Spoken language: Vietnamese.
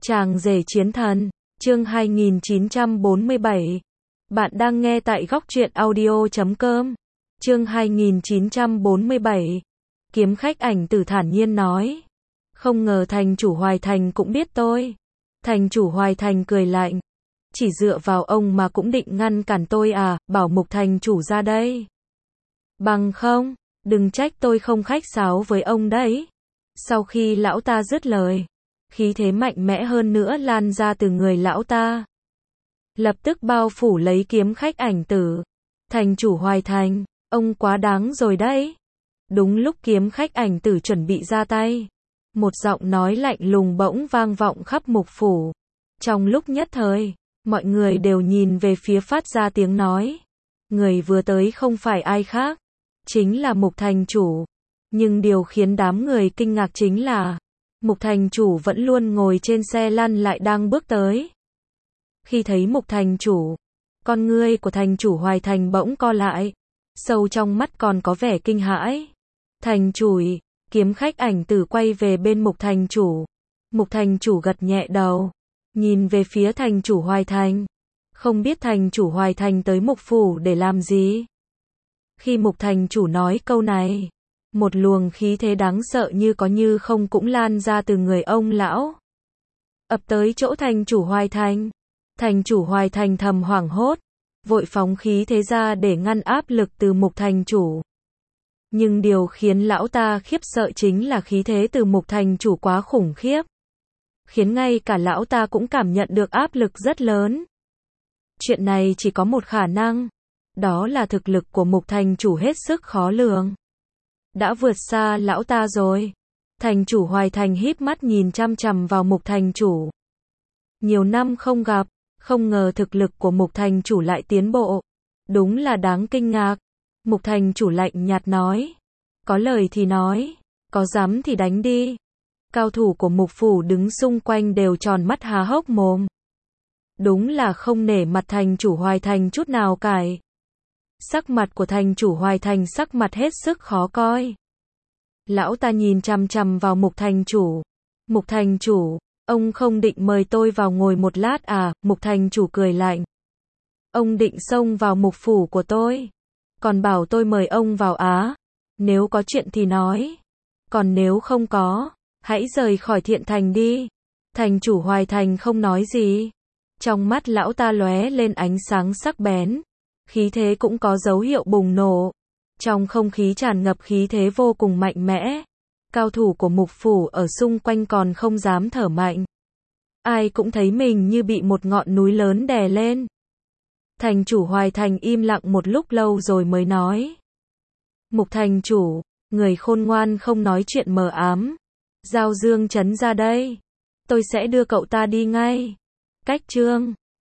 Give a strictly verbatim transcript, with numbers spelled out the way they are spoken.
Chàng rể chiến thần, chương hai nghìn chín trăm bốn mươi bảy. Bạn đang nghe tại góc truyện audio chấm com. Chương hai nghìn chín trăm bốn mươi bảy. Kiếm khách ảnh tử thản nhiên nói. Không ngờ thành chủ Hoài Thành cũng biết tôi. Thành chủ Hoài Thành cười lạnh. Chỉ dựa vào ông mà cũng định ngăn cản tôi à, bảo Mục thành chủ ra đây. Bằng không, đừng trách tôi không khách sáo với ông đấy. Sau khi lão ta dứt lời, khí thế mạnh mẽ hơn nữa lan ra từ người lão ta. Lập tức bao phủ lấy kiếm khách ảnh tử. Thành chủ Hoài Thành, ông quá đáng rồi đấy. Đúng lúc kiếm khách ảnh tử chuẩn bị ra tay, một giọng nói lạnh lùng bỗng vang vọng khắp mục phủ. Trong lúc nhất thời, mọi người đều nhìn về phía phát ra tiếng nói. Người vừa tới không phải ai khác, chính là Mục thành chủ. Nhưng điều khiến đám người kinh ngạc chính là Mục thành chủ vẫn luôn ngồi trên xe lăn lại đang bước tới. Khi thấy Mục thành chủ, con ngươi của thành chủ Hoài Thành bỗng co lại, sâu trong mắt còn có vẻ kinh hãi. Thành chủ, kiếm khách ảnh tử quay về bên Mục thành chủ. Mục thành chủ gật nhẹ đầu, nhìn về phía thành chủ Hoài Thành. Không biết thành chủ Hoài Thành tới Mục phủ để làm gì? Khi Mục thành chủ nói câu này, một luồng khí thế đáng sợ như có như không cũng lan ra từ người ông lão, ập tới chỗ thành chủ Hoài Thành. Thành chủ Hoài Thành thầm hoảng hốt, vội phóng khí thế ra để ngăn áp lực từ Mục thành chủ. Nhưng điều khiến lão ta khiếp sợ chính là khí thế từ Mục thành chủ quá khủng khiếp, khiến ngay cả lão ta cũng cảm nhận được áp lực rất lớn. Chuyện này chỉ có một khả năng, đó là thực lực của Mục thành chủ hết sức khó lường, đã vượt xa lão ta rồi. Thành chủ Hoài Thành híp mắt nhìn chăm chằm vào Mục thành chủ. Nhiều năm không gặp, không ngờ thực lực của Mục thành chủ lại tiến bộ. Đúng là đáng kinh ngạc. Mục thành chủ lạnh nhạt nói. Có lời thì nói, có dám thì đánh đi. Cao thủ của Mục phủ đứng xung quanh đều tròn mắt há hốc mồm. Đúng là không nể mặt thành chủ Hoài Thành chút nào cải. Sắc mặt của thành chủ Hoài Thành sắc mặt hết sức khó coi. Lão ta nhìn chằm chằm vào Mục thành chủ. Mục thành chủ, ông không định mời tôi vào ngồi một lát à? Mục thành chủ cười lạnh. Ông định xông vào Mục phủ của tôi, còn bảo tôi mời ông vào á? Nếu có chuyện thì nói, còn nếu không có, hãy rời khỏi Thiện Thành đi. Thành chủ Hoài Thành không nói gì. Trong mắt lão ta lóe lên ánh sáng sắc bén, khí thế cũng có dấu hiệu bùng nổ. Trong không khí tràn ngập khí thế vô cùng mạnh mẽ. Cao thủ của Mục phủ ở xung quanh còn không dám thở mạnh. Ai cũng thấy mình như bị một ngọn núi lớn đè lên. Thành chủ Hoài Thành im lặng một lúc lâu rồi mới nói. Mục thành chủ, người khôn ngoan không nói chuyện mờ ám. Giao Dương Trấn ra đây, tôi sẽ đưa cậu ta đi ngay. Cách chương